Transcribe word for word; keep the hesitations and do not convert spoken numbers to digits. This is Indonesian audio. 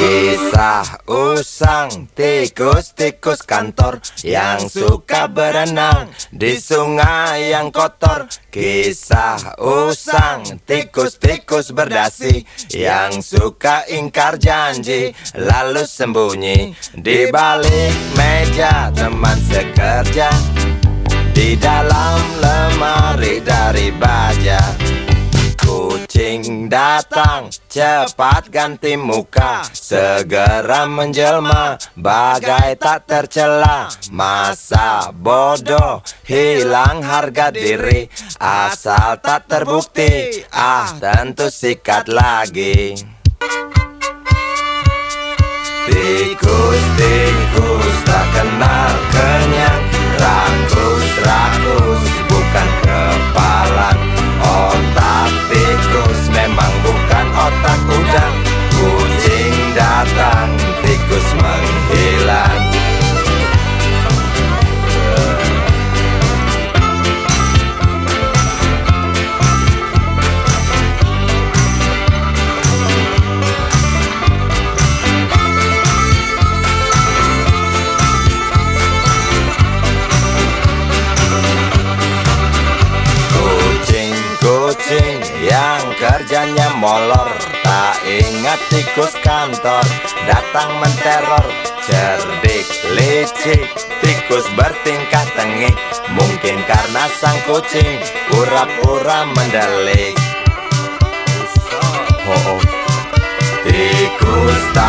Kisah usang tikus-tikus kantor yang suka berenang di sungai yang kotor. Kisah usang tikus-tikus berdasi yang suka ingkar janji lalu sembunyi di balik meja teman sekerja, di dalam lemari dari baja. Kucing datang, cepat ganti muka, segera menjelma, bagai tak tercela. Masa bodoh, hilang harga diri, asal tak terbukti, ah tentu sikat lagi. Tikus-tikus tak kenal kenyang, rakus-rakus bukan kepalan. Otak tikus memang bukan otak udang. Kucing datang, tikus menghilang. Kucing yang kerjanya molor, tak ingat tikus kantor, datang menteror. Cerdik, licik, tikus bertingkah tengik, mungkin karena sang kucing pura-pura mendelik. Oh, oh. Tikus